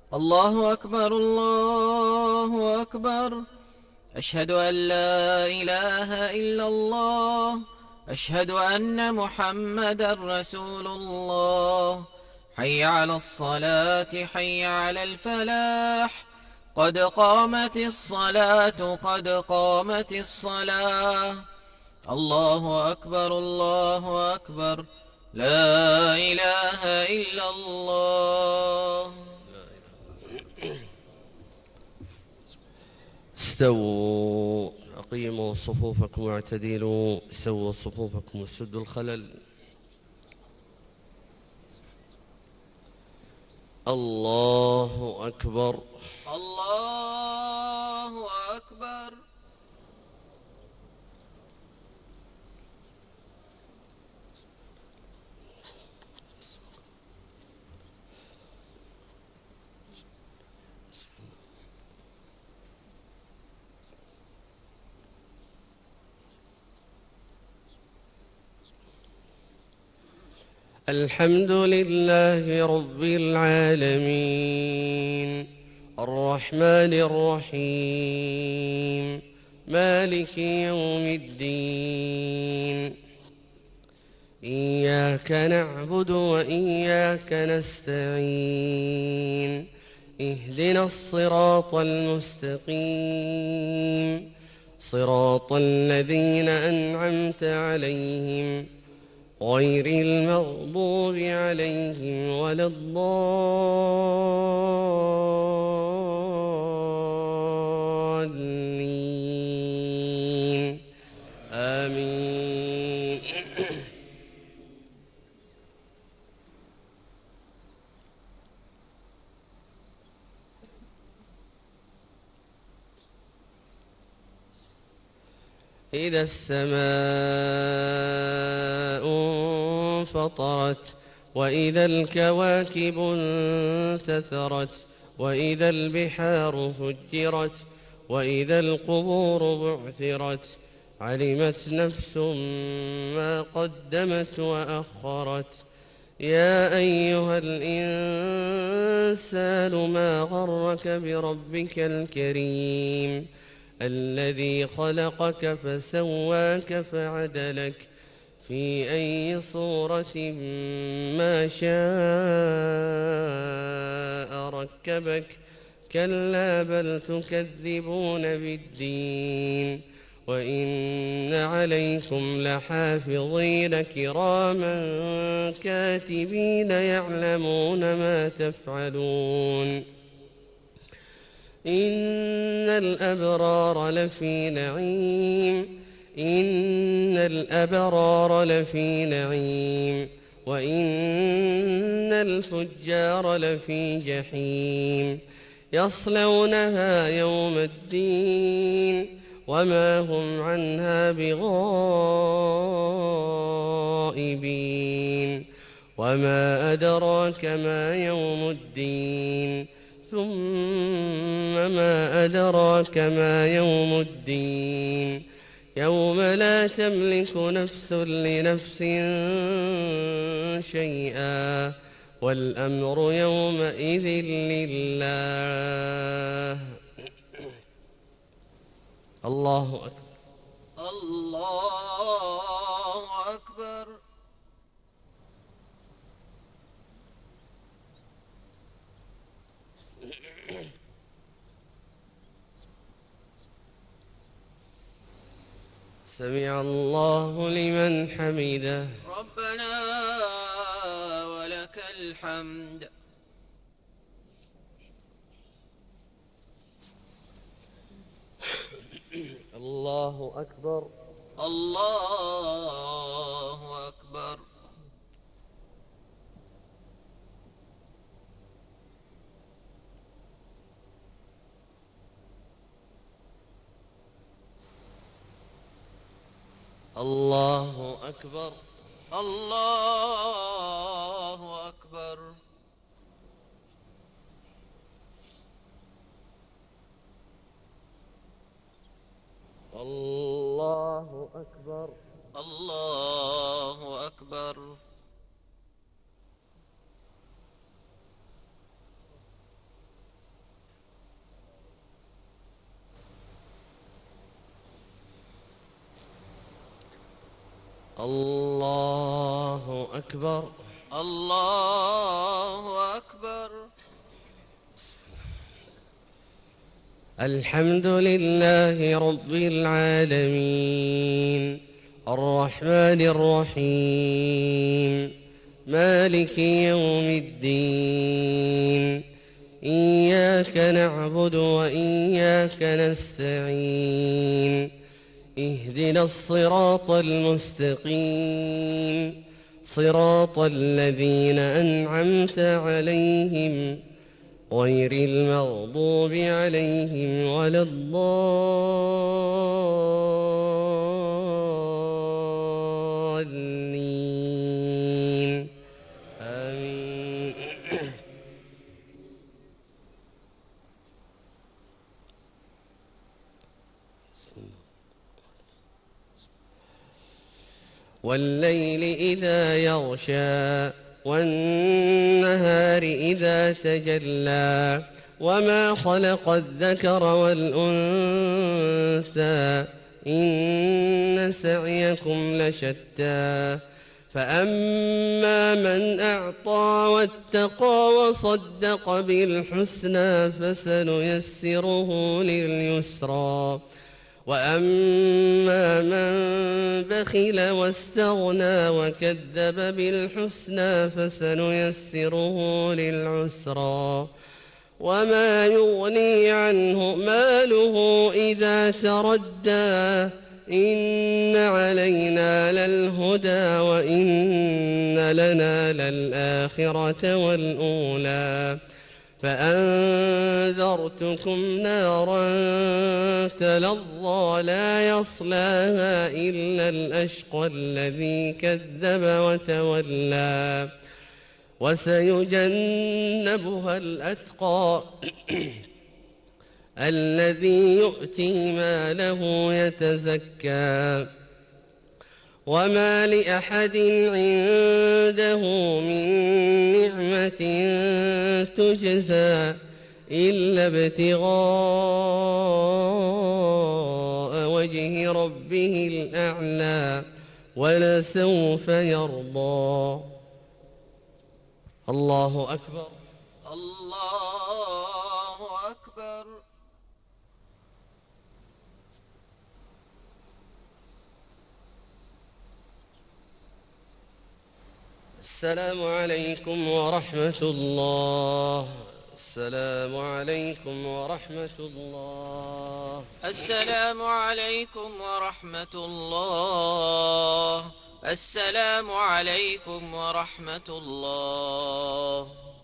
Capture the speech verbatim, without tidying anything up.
الله أكبر الله أكبر. أشهد أن لا إله إلا الله. أشهد أن محمدا رسول الله. حي على الصلاة حي على الفلاح. قد قامت الصلاة قد قامت الصلاة. الله أكبر الله أكبر. لا إله إلا الله. استووا، أقيموا صفوفكم واعتدلوا، سووا صفوفكم وسدوا الخلل. الله أكبر. الله أكبر. الحمد لله رب العالمين، الرحمن الرحيم، مالك يوم الدين. إياك نعبد وإياك نستعين، اهدنا الصراط المستقيم، صراط الذين أنعمت عليهم غير المغضوب عليهم ولا الضالين. آمين. إذا السماء انفطرت، وإذا الكواكب انتثرت، وإذا البحار فجرت، وإذا القبور بعثرت، علمت نفس ما قدمت وأخرت. يا أيها الإنسان ما غرك بربك الكريم، الذي خلقك فسواك فعدلك في أي صورة ما شاء ركبك. كلا بل تكذبون بالدين، وإن عليكم لحافظين كراما كاتبين يعلمون ما تفعلون. إن الأبرار لفي نعيم، إن الأبرار لفي نعيم، وإن الفجار لفي جحيم، يصلونها يوم الدين وما هم عنها بغائبين. وما أدراك ما يوم الدين، ثم ما أدراك ما يوم الدين. يوم لا تملك نفس لنفس شيئا، والأمر يومئذ لله. الله أكبر. الله أكبر. سمع الله لمن حمده. ربنا ولك الحمد. الله أكبر. الله أكبر. الله أكبر. الله أكبر. الله أكبر. الله أكبر. الله أكبر. الله أكبر. الحمد لله رب العالمين الرحمن الرحيم مالك يوم الدين إياك نعبد وإياك نستعين اهدنا الصراط المستقيم صراط الذين أنعمت عليهم غير المغضوب عليهم ولا الضالين آمين. والليل إذا يغشى والنهار إذا تجلى وما خلق الذكر والأنثى إن سعيكم لشتى فأما من أعطى واتقى وصدق بالحسنى فسنيسره لليسرى وأما من بخل واستغنى وكذب بالحسنى فسنيسره للعسرى وما يغني عنه ماله إذا تردى إن علينا للهدى وإن لنا للآخرة والأولى فأنذرتكم نارا تلظى لا يصلاها إلا الأشقى الذي كذب وتولى وسيجنبها الأتقى الذي يؤتي ماله يتزكى وما لأحد عنده من نعمة تجزى إلا ابتغاء وجه ربه الأعلى ولسوف يرضى. الله أكبر. الله أكبر. السلام عليكم ورحمة الله. السلام عليكم ورحمة الله. السلام عليكم ورحمة الله. السلام عليكم ورحمة الله.